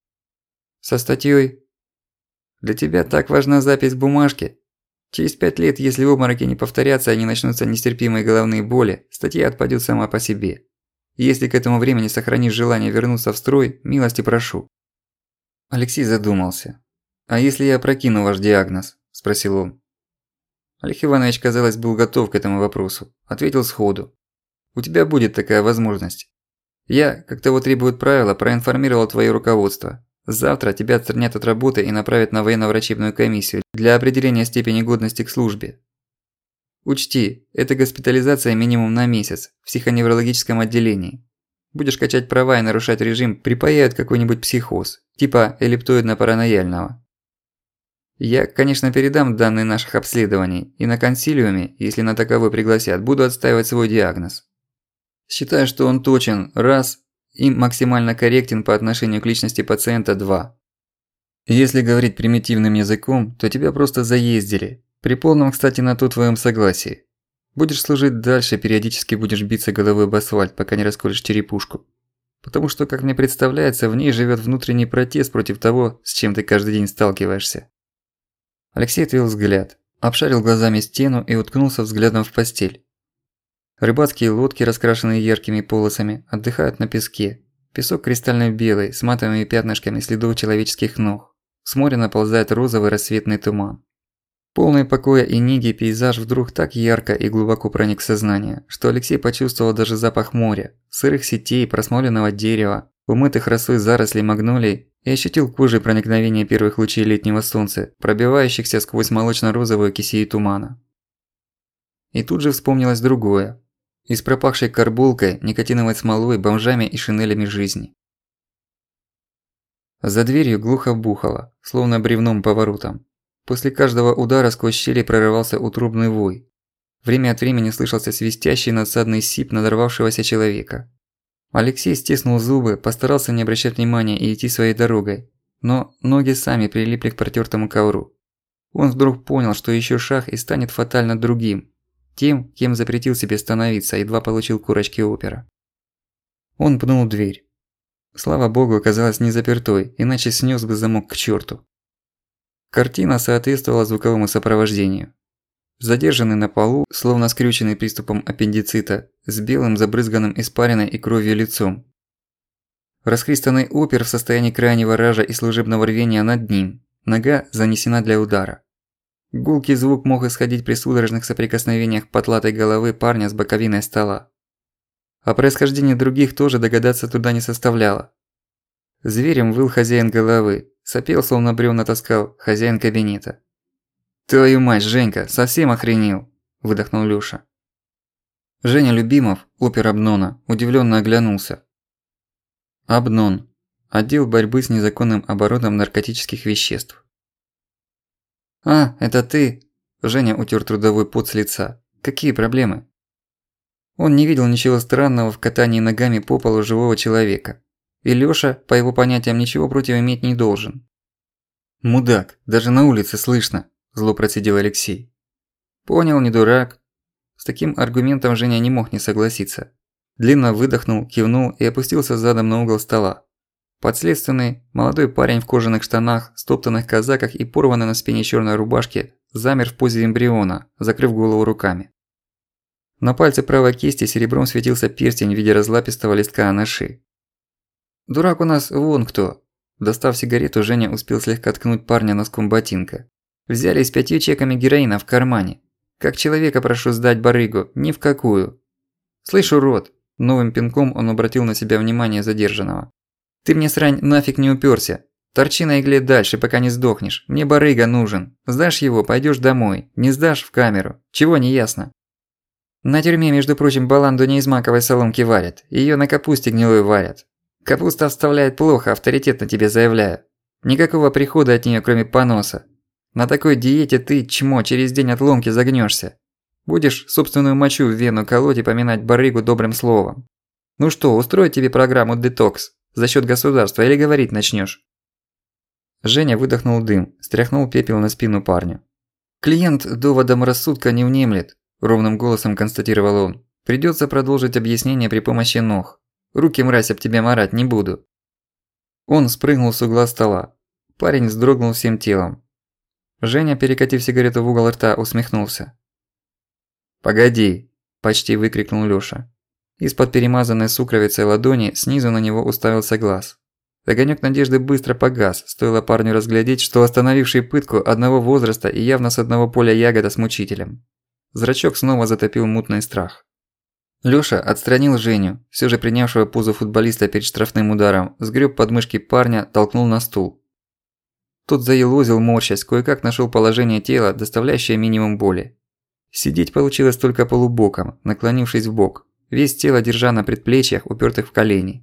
[SPEAKER 1] Со статьёй? Для тебя так важна запись в бумажке? Через пять лет, если обмороки не повторятся и не начнутся нестерпимые головные боли, статья отпадёт сама по себе. И если к этому времени сохранишь желание вернуться в строй, милости прошу. Алексей задумался. «А если я опрокину ваш диагноз?» – спросил он. Олег Иванович, казалось, был готов к этому вопросу. Ответил сходу. У тебя будет такая возможность. Я, как того требуют правила, проинформировал твое руководство. Завтра тебя отстранят от работы и направят на военно-врачебную комиссию для определения степени годности к службе. Учти, это госпитализация минимум на месяц в психоневрологическом отделении. Будешь качать права и нарушать режим, припаяют какой-нибудь психоз, типа эллиптоидно-паранояльного. Я, конечно, передам данные наших обследований, и на консилиуме, если на таковой пригласят, буду отстаивать свой диагноз. Считаю, что он точен – раз, и максимально корректен по отношению к личности пациента – два. Если говорить примитивным языком, то тебя просто заездили, при полном, кстати, на то твоем согласии. Будешь служить дальше, периодически будешь биться головой об асфальт, пока не расколешь черепушку. Потому что, как мне представляется, в ней живет внутренний протест против того, с чем ты каждый день сталкиваешься. Алексей отвел взгляд, обшарил глазами стену и уткнулся взглядом в постель. Рыбацкие лодки, раскрашенные яркими полосами, отдыхают на песке. Песок кристально-белый, с матовыми пятнышками следов человеческих ног. С моря наползает розовый рассветный туман. Полный покоя и неги пейзаж вдруг так ярко и глубоко проник в сознание, что Алексей почувствовал даже запах моря, сырых сетей, просмоленного дерева, умытых росой зарослей магнолий и ощутил кожей проникновение первых лучей летнего солнца, пробивающихся сквозь молочно-розовую кисею тумана. И тут же вспомнилось другое. Из пропахшей карболкой, никотиновой смолой, бомжами и шинелями жизни. За дверью глухо бухало, словно бревном поворотом. После каждого удара сквозь щели прорывался утробный вой. Время от времени слышался свистящий надсадный сип надорвавшегося человека. Алексей стиснул зубы, постарался не обращать внимания и идти своей дорогой, но ноги сами прилипли к протертому ковру. Он вдруг понял, что еще шаг и станет фатально другим. Тем, кем запретил себе становиться, едва получил корочки опера. Он пнул дверь. Слава богу, оказалась не запертой, иначе снес бы замок к черту. Картина соответствовала звуковому сопровождению. Задержанный на полу, словно скрюченный приступом аппендицита, с белым забрызганным испариной и кровью лицом. Расхристанный опер в состоянии крайнего ража и служебного рвения над ним, нога занесена для удара. Гулкий звук мог исходить при судорожных соприкосновениях потлатой головы парня с боковиной стола. О происхождении других тоже догадаться труда не составляло. Зверем выл хозяин головы, сопел, словно бревна таскал, хозяин кабинета. «Твою мать, Женька, совсем охренел!» – выдохнул Лёша. Женя Любимов, опер Абнона, удивлённо оглянулся. Абнон – отдел борьбы с незаконным оборотом наркотических веществ. «А, это ты?» – Женя утер трудовой пот с лица. «Какие проблемы?» Он не видел ничего странного в катании ногами по полу живого человека. И Лёша, по его понятиям, ничего против иметь не должен. «Мудак, даже на улице слышно!» – зло процедил Алексей. «Понял, не дурак». С таким аргументом Женя не мог не согласиться. Длинно выдохнул, кивнул и опустился задом на угол стола. Подследственный, молодой парень в кожаных штанах, стоптанных казаках и порванной на спине чёрной рубашке, замер в позе эмбриона, закрыв голову руками. На пальце правой кисти серебром светился перстень в виде разлапистого листка анаши. «Дурак у нас вон кто!» Достав сигарету, Женя успел слегка ткнуть парня носком ботинка. «Взяли с пятью чеками героина в кармане. Как человека прошу сдать барыгу, ни в какую!» «Слышь, урод!» Новым пинком он обратил на себя внимание задержанного. «Ты мне, срань, нафиг не упёрся. Торчи на игле дальше, пока не сдохнешь. Мне барыга нужен. Сдашь его, пойдёшь домой. Не сдашь – в камеру. Чего не ясно?» «На тюрьме, между прочим, баланду не из маковой соломки варят. Её на капусте гнилой варят. Капуста вставляет плохо, авторитетно тебе заявляю. Никакого прихода от неё, кроме поноса. На такой диете ты, чмо, через день от ломки загнёшься. Будешь собственную мочу в вену колоть и поминать барыгу добрым словом. Ну что, устроить тебе программу детокс за счёт государства или говорить начнёшь?» Женя выдохнул дым, стряхнул пепел на спину парню. «Клиент доводом рассудка не внемлет», – ровным голосом констатировал он. «Придётся продолжить объяснение при помощи ног. Руки, мразь, об тебя марать не буду». Он спрыгнул с угла стола. Парень вздрогнул всем телом. Женя, перекатив сигарету в угол рта, усмехнулся. «Погоди!» – почти выкрикнул Лёша. Из-под перемазанной сукровицей ладони снизу на него уставился глаз. Огонёк надежды быстро погас, стоило парню разглядеть, что остановивший пытку одного возраста и явно с одного поля ягода с мучителем. Зрачок снова затопил мутный страх. Лёша отстранил Женю, всё же принявшего позу футболиста перед штрафным ударом, сгрёб подмышки парня, толкнул на стул. Тот заелозил, морщась, кое-как нашёл положение тела, доставляющее минимум боли. Сидеть получилось только полубоком, наклонившись вбок, весь тело держа на предплечьях, упёртых в колени.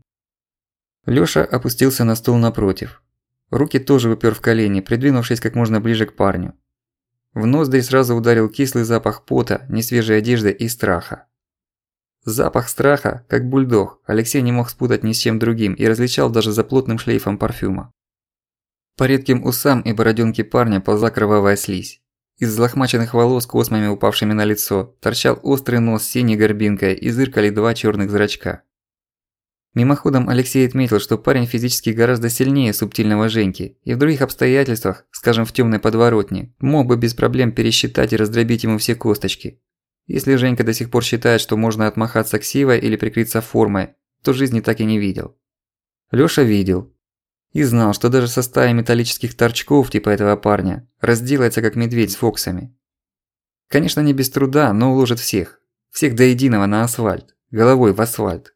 [SPEAKER 1] Лёша опустился на стул напротив. Руки тоже упёр в колени, придвинувшись как можно ближе к парню. В ноздри сразу ударил кислый запах пота, несвежей одежды и страха. Запах страха, как бульдог, Алексей не мог спутать ни с чем другим и различал даже за плотным шлейфом парфюма. По редким усам и бородёнке парня ползла кровавая слизь. Из взлохмаченных волос, космами упавшими на лицо, торчал острый нос с синей горбинкой и зыркали два чёрных зрачка. Мимоходом Алексей отметил, что парень физически гораздо сильнее субтильного Женьки, и в других обстоятельствах, скажем в тёмной подворотне, мог бы без проблем пересчитать и раздробить ему все косточки. Если Женька до сих пор считает, что можно отмахаться ксивой или прикрыться формой, то жизни так и не видел. Лёша видел. И знал, что даже со стаей металлических торчков типа этого парня разделается как медведь с фоксами. Конечно, не без труда, но уложит всех. Всех до единого на асфальт. Головой в асфальт.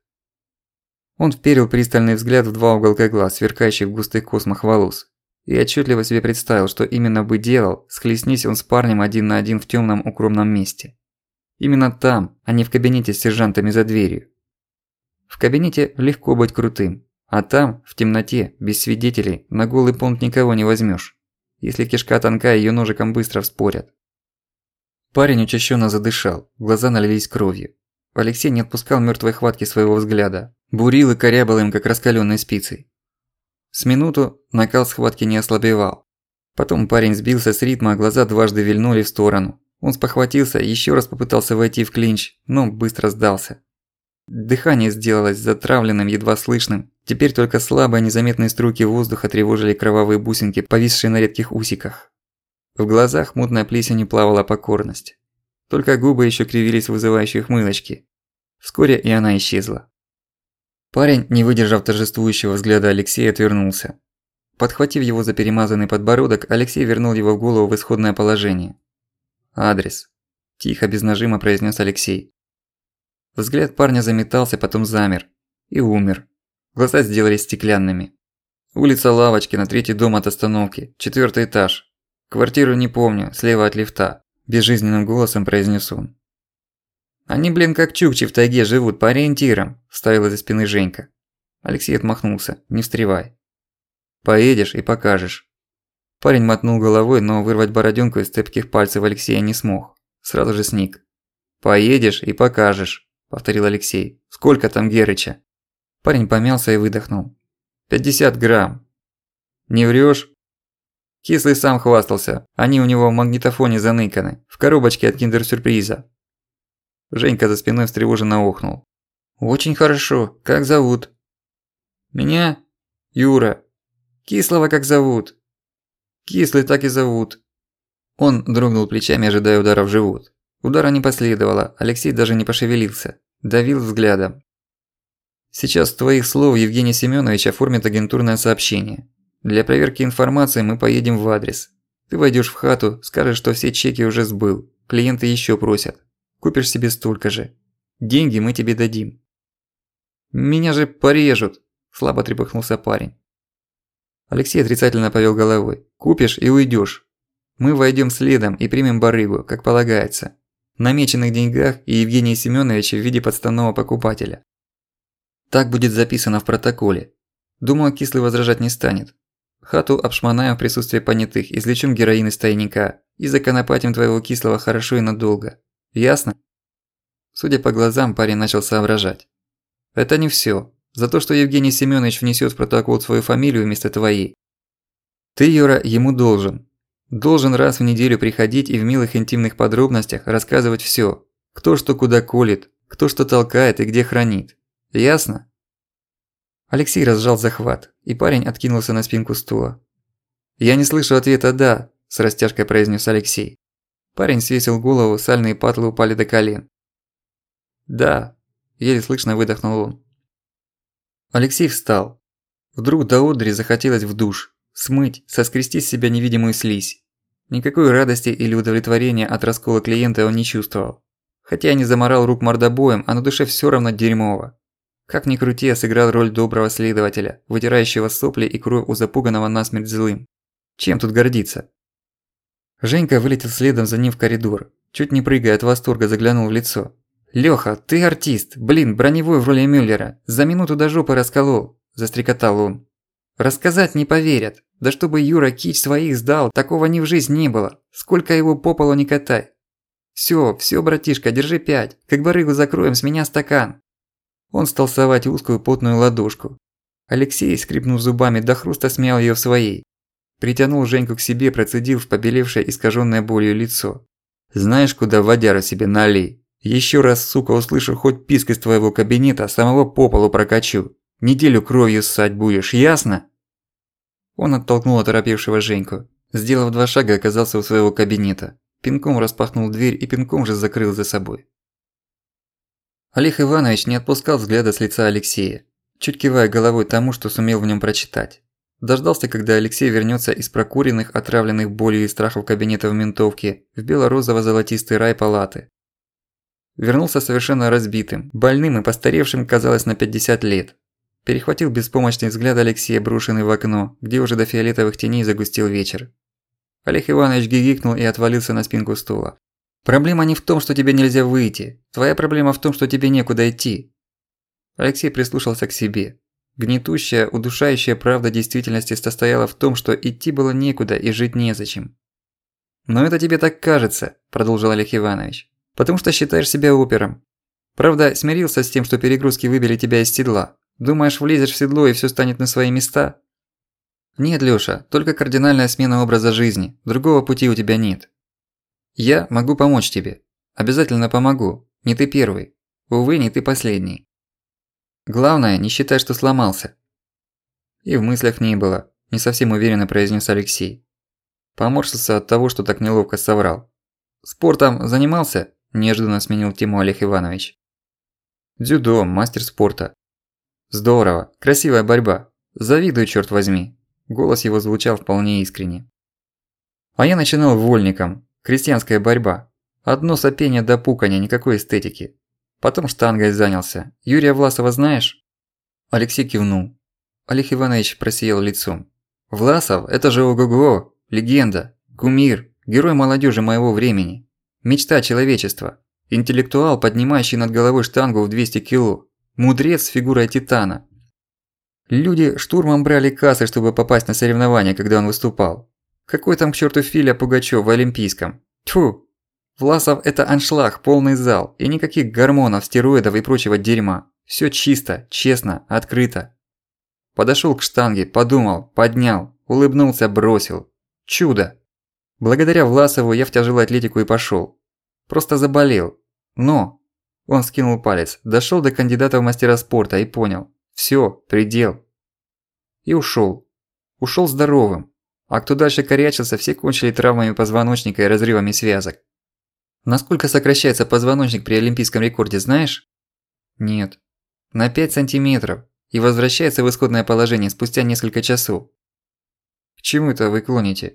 [SPEAKER 1] Он вперил пристальный взгляд в два уголка глаз, сверкающих в густых космах волос. И отчетливо себе представил, что именно бы делал, схлестнись он с парнем один на один в тёмном укромном месте. Именно там, а не в кабинете с сержантами за дверью. В кабинете легко быть крутым, а там, в темноте, без свидетелей, на голый понт никого не возьмёшь. Если кишка тонка, её ножиком быстро вспорят. Парень учащённо задышал, глаза налились кровью. Алексей не отпускал мёртвой хватки своего взгляда, бурил и корябал им, как раскалённой спицей. С минуту накал схватки не ослабевал. Потом парень сбился с ритма, а глаза дважды вильнули в сторону. Он спохватился, ещё раз попытался войти в клинч, но быстро сдался. Дыхание сделалось затравленным, едва слышным. Теперь только слабые незаметные струйки воздуха тревожили кровавые бусинки, повисшие на редких усиках. В глазах мутной плесенью плавала покорность. Только губы ещё кривились в вызывающей ухмылочке. Вскоре и она исчезла. Парень, не выдержав торжествующего взгляда Алексея, отвернулся. Подхватив его за перемазанный подбородок, Алексей вернул его голову в исходное положение. «Адрес», – тихо, без нажима произнес Алексей. Взгляд парня заметался, потом замер. И умер. Глаза сделались стеклянными. Улица Лавочкина, третий дом от остановки, четвёртый этаж. Квартиру не помню, слева от лифта. Безжизненным голосом произнес он. «Они, блин, как чукчи в тайге живут, по ориентирам», – вставила из-за спины Женька. Алексей отмахнулся, не встревай. «Поедешь и покажешь». Парень мотнул головой, но вырвать бородёнку из цепких пальцев Алексея не смог. Сразу же сник. «Поедешь и покажешь», – повторил Алексей. «Сколько там Герыча?» Парень помялся и выдохнул. «пятьдесят грамм». «Не врёшь?» Кислый сам хвастался, они у него в магнитофоне заныканы, в коробочке от киндер-сюрприза. Женька за спиной встревоженно охнул. «Очень хорошо. Как зовут?» «Меня? Юра. Кислого как зовут?» «Кислый так и зовут». Он дрогнул плечами, ожидая удара в живот. Удара не последовало, Алексей даже не пошевелился. Давил взглядом. «Сейчас с твоих слов Евгений Семёнович оформит агентурное сообщение. Для проверки информации мы поедем в адрес. Ты войдёшь в хату, скажешь, что все чеки уже сбыл. Клиенты ещё просят. Купишь себе столько же. Деньги мы тебе дадим». «Меня же порежут», – слабо трепыхнулся парень. Алексей отрицательно повёл головой. «Купишь и уйдёшь. Мы войдём следом и примем барыгу, как полагается. На намеченных деньгах и Евгения Семёновича в виде подставного покупателя. Так будет записано в протоколе. Думаю, Кислый возражать не станет. Хату обшмонаем в присутствии понятых, извлечём героин из тайника и законопатим твоего Кислого хорошо и надолго. Ясно?» Судя по глазам, парень начал соображать. «Это не всё. За то, что Евгений Семёнович внесёт в протокол свою фамилию вместо твоей. Ты, Юра, ему должен. Должен раз в неделю приходить и в милых интимных подробностях рассказывать всё. Кто что куда колет, кто что толкает и где хранит. Ясно?» Алексей разжал захват, и парень откинулся на спинку стула. «Я не слышу ответа «да», – с растяжкой произнес Алексей. Парень свесил голову, сальные патлы упали до колен. «Да», – еле слышно выдохнул он. Алексей встал. Вдруг до одури захотелось в душ, смыть, соскрести с себя невидимую слизь. Никакой радости или удовлетворения от раскола клиента он не чувствовал. Хотя я не заморал рук мордобоем, а на душе всё равно дерьмово. Как ни крути, я сыграл роль доброго следователя, вытирающего сопли и кровь у запуганного насмерть злым. Чем тут гордиться? Женька вылетел следом за ним в коридор. Чуть не прыгая от восторга, заглянул в лицо. «Лёха, ты артист! Блин, броневой в роли Мюллера! За минуту до жопы расколол!» – застрекотал он. «Рассказать не поверят! Да чтобы Юра кич своих сдал, такого ни в жизнь не было! Сколько его по полу не катай! Всё, всё, братишка, держи пять! Как барыгу закроем, с меня стакан!» Он стал совать узкую потную ладошку. Алексей, скрипнув зубами, до хруста смял её в своей. Притянул Женьку к себе, процедил в побелевшее, искажённое болью лицо. «Знаешь, куда водяру себе налей? Ещё раз, сука, услышу хоть писк из твоего кабинета, самого по полу прокачу. Неделю кровью ссать будешь, ясно?» Он оттолкнул оторопевшего Женьку. Сделав два шага, оказался у своего кабинета. Пинком распахнул дверь и пинком же закрыл за собой. Олег Иванович не отпускал взгляда с лица Алексея, чуть кивая головой тому, что сумел в нём прочитать. Дождался, когда Алексей вернётся из прокуренных, отравленных болью и страхом кабинета в ментовке в бело-розово-золотистый рай палаты. Вернулся совершенно разбитым, больным и постаревшим, казалось, на пятьдесят лет. Перехватил беспомощный взгляд Алексея, брошенный в окно, где уже до фиолетовых теней загустел вечер. Олег Иванович гигикнул и отвалился на спинку стула. «Проблема не в том, что тебе нельзя выйти. Твоя проблема в том, что тебе некуда идти». Алексей прислушался к себе. Гнетущая, удушающая правда действительности состояла в том, что идти было некуда и жить незачем. «Но это тебе так кажется», – продолжил Олег Иванович, – «потому что считаешь себя опером. Правда, смирился с тем, что перегрузки выбили тебя из седла. Думаешь, влезешь в седло и всё станет на свои места?» «Нет, Лёша, только кардинальная смена образа жизни. Другого пути у тебя нет. Я могу помочь тебе. Обязательно помогу. Не ты первый. Увы, не ты последний. Главное, не считай, что сломался». И в мыслях не было, не совсем уверенно произнес Алексей. Поморщился от того, что так неловко соврал. «Спортом занимался?» – неожиданно сменил тему Олег Иванович. «Дзюдо, мастер спорта». «Здорово, красивая борьба. Завидую, чёрт возьми». Голос его звучал вполне искренне. «А я начинал вольником. Крестьянская борьба. Одно сопение до пуканья, никакой эстетики. Потом штангой занялся. Юрия Власова знаешь?» Алексей кивнул. Олег Иванович просиял лицом. «Власов – это же ого-го, легенда, кумир, герой молодежи моего времени. Мечта человечества. Интеллектуал, поднимающий над головой штангу в двести кило. Мудрец с фигурой титана. Люди штурмом брали кассы, чтобы попасть на соревнования, когда он выступал. Какой там к чёрту Филя Пугачёв в Олимпийском? Тьфу! Власов – это аншлаг, полный зал, и никаких гормонов, стероидов и прочего дерьма. Всё чисто, честно, открыто. Подошёл к штанге, подумал, поднял, улыбнулся, бросил. Чудо! Благодаря Власову я в тяжелую атлетику и пошёл. Просто заболел. Но, он скинул палец, дошёл до кандидата в мастера спорта и понял. Всё, предел. И ушёл. Ушёл здоровым. А кто дальше корячился, все кончили травмами позвоночника и разрывами связок. Насколько сокращается позвоночник при олимпийском рекорде, знаешь? Нет. На пять сантиметров. И возвращается в исходное положение спустя несколько часов. К чему это вы клоните?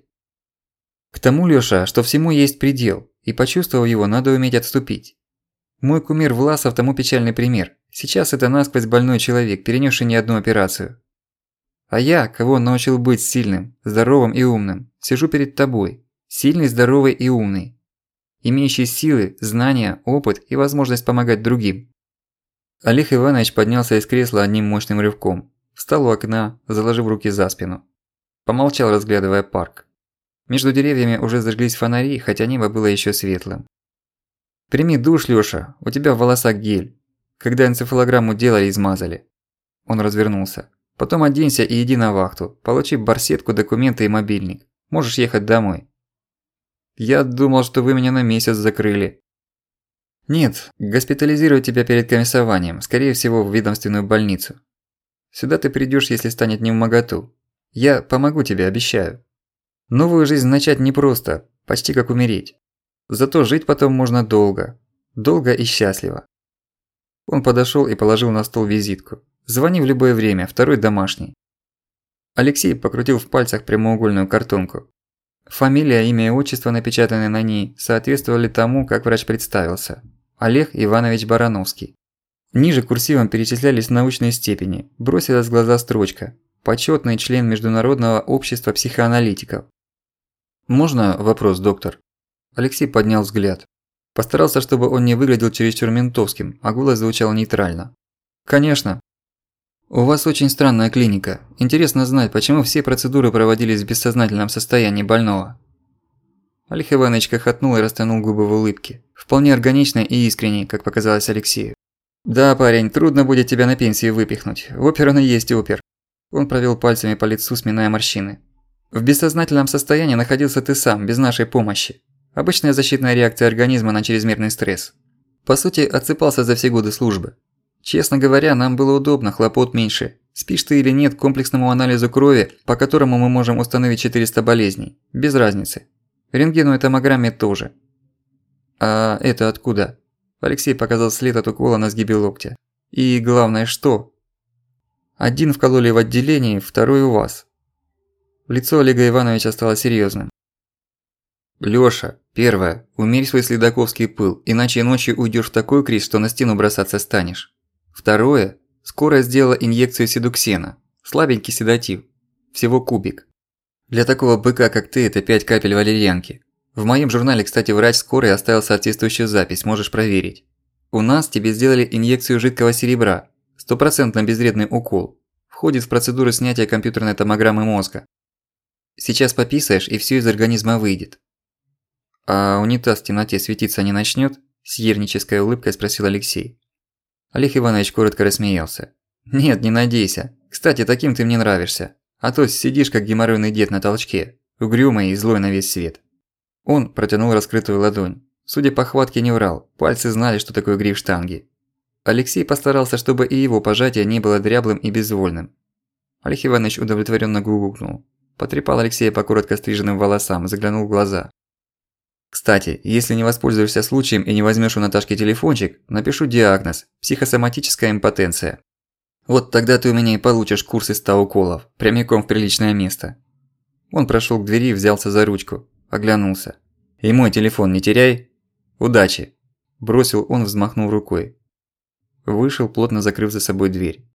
[SPEAKER 1] К тому, Лёша, что всему есть предел, и почувствовав его, надо уметь отступить. Мой кумир Власов тому печальный пример. Сейчас это насквозь больной человек, перенесший не одну операцию. А я, кого он научил быть сильным, здоровым и умным, сижу перед тобой. Сильный, здоровый и умный. Имеющий силы, знания, опыт и возможность помогать другим. Олег Иванович поднялся из кресла одним мощным рывком. Встал у окна, заложив руки за спину. Помолчал, разглядывая парк. Между деревьями уже зажглись фонари, хотя небо было ещё светлым. «Прими душ, Лёша, у тебя в волосах гель. Когда энцефалограмму делали, измазали». Он развернулся. «Потом оденься и иди на вахту. Получи барсетку, документы и мобильник. Можешь ехать домой». «Я думал, что вы меня на месяц закрыли». «Нет, госпитализирую тебя перед комиссованием, скорее всего, в ведомственную больницу. Сюда ты придёшь, если станет невмоготу. Я помогу тебе, обещаю. Новую жизнь начать непросто, почти как умереть. Зато жить потом можно долго. Долго и счастливо». Он подошёл и положил на стол визитку. «Звони в любое время, второй домашний». Алексей покрутил в пальцах прямоугольную картонку. Фамилия, имя и отчество, напечатанные на ней, соответствовали тому, как врач представился. Олег Иванович Барановский. Ниже курсивом перечислялись научные степени. Бросилась в глаза строчка: почётный член Международного общества психоаналитиков. «Можно вопрос, доктор?» Алексей поднял взгляд. Постарался, чтобы он не выглядел чересчур ментовским, а голос звучал нейтрально. «Конечно. У вас очень странная клиника. Интересно знать, почему все процедуры проводились в бессознательном состоянии больного?» Олег Иванович хохотнул и растянул губы в улыбке. Вполне органичной и искренней, как показалось Алексею. «Да, парень, трудно будет тебя на пенсию выпихнуть. Опер он и есть опер». Он провел пальцами по лицу, сминая морщины. «В бессознательном состоянии находился ты сам, без нашей помощи. Обычная защитная реакция организма на чрезмерный стресс. По сути, отсыпался за все годы службы. Честно говоря, нам было удобно, хлопот меньше. Спишь ты или нет, комплексному анализу крови, по которому мы можем установить четыреста болезней. Без разницы. Рентгену и томограмме тоже». «А это откуда?» Алексей показал след от укола на сгибе локтя. «И главное, что?» «Один вкололи в отделении, второй у вас». Лицо Олега Ивановича стало серьёзным. «Лёша, первое, умерь свой следаковский пыл, иначе ночью уйдёшь в такой криз, что на стену бросаться станешь. Второе, скоро сделала инъекцию седуксена, слабенький седатив, всего кубик. Для такого быка, как ты, это пять капель валерьянки. В моем журнале, кстати, врач скорой оставил соответствующую запись, можешь проверить. У нас тебе сделали инъекцию жидкого серебра, стопроцентно безвредный укол. Входит в процедуру снятия компьютерной томограммы мозга. Сейчас пописаешь, и всё из организма выйдет». «А унитаз в темноте светиться не начнёт?» – с ернической улыбкой спросил Алексей. Олег Иванович коротко рассмеялся. «Нет, не надейся. Кстати, таким ты мне нравишься. А то сидишь, как геморройный дед на толчке, угрюмый и злой на весь свет». Он протянул раскрытую ладонь. Судя по хватке, не врал, пальцы знали, что такое гриф штанги. Алексей постарался, чтобы и его пожатие не было дряблым и безвольным. Олег Иванович удовлетворённо гугукнул. Потрепал Алексея по коротко стриженным волосам, заглянул в глаза. «Кстати, если не воспользуешься случаем и не возьмёшь у Наташки телефончик, напишу диагноз – психосоматическая импотенция. Вот тогда ты у меня и получишь курс из ста уколов, прямиком в приличное место». Он прошёл к двери и взялся за ручку, оглянулся. «И мой телефон не теряй. Удачи!» – бросил он, взмахнув рукой. Вышел, плотно закрыв за собой дверь.